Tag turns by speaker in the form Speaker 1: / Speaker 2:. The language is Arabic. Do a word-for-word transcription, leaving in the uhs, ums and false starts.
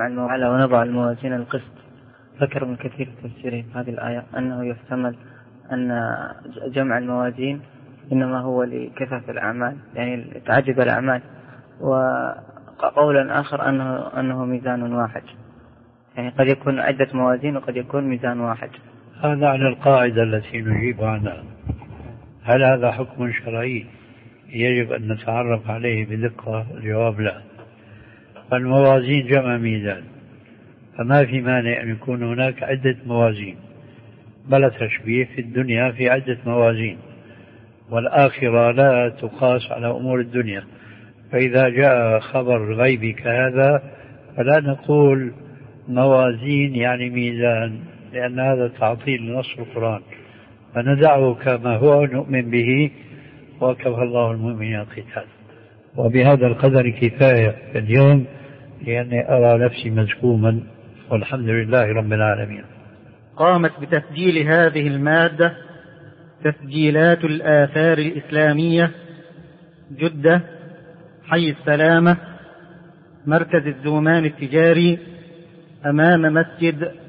Speaker 1: جمع الموازين ونضع الموازين القسط، ذكر ابن كثير في تفسيره هذه الآية أنه يحتمل أن جمع الموازين إنما هو لكثرة الأعمال، يعني تعدد الأعمال، وقولا آخر أنه, أنه ميزان واحد، يعني قد يكون عدة موازين وقد يكون ميزان واحد.
Speaker 2: هذا على القاعدة التي نجيب عنها. هل هذا حكم شرعي يجب أن نتعرف عليه بدقة؟ الجواب لا. فالموازين جمع ميزان، فما في مانع أن يكون هناك عدة موازين، بلا تشبيه في الدنيا في عدة موازين، والآخرة لا تقاس على أمور الدنيا. فإذا جاء خبر غيبي كهذا فلا نقول موازين يعني ميزان، لأن هذا تعطيل لنص القرآن، فندعه كما هو نؤمن به، وكفى الله المؤمنين القتال. وبهذا القدر كفاية اليوم، لأني أرى نفسي مزكوما، والحمد لله رب العالمين.
Speaker 3: قامت بتسجيل هذه المادة تسجيلات الآثار الإسلامية، جدة، حي السلامة، مركز الزومان التجاري، أمام مسجد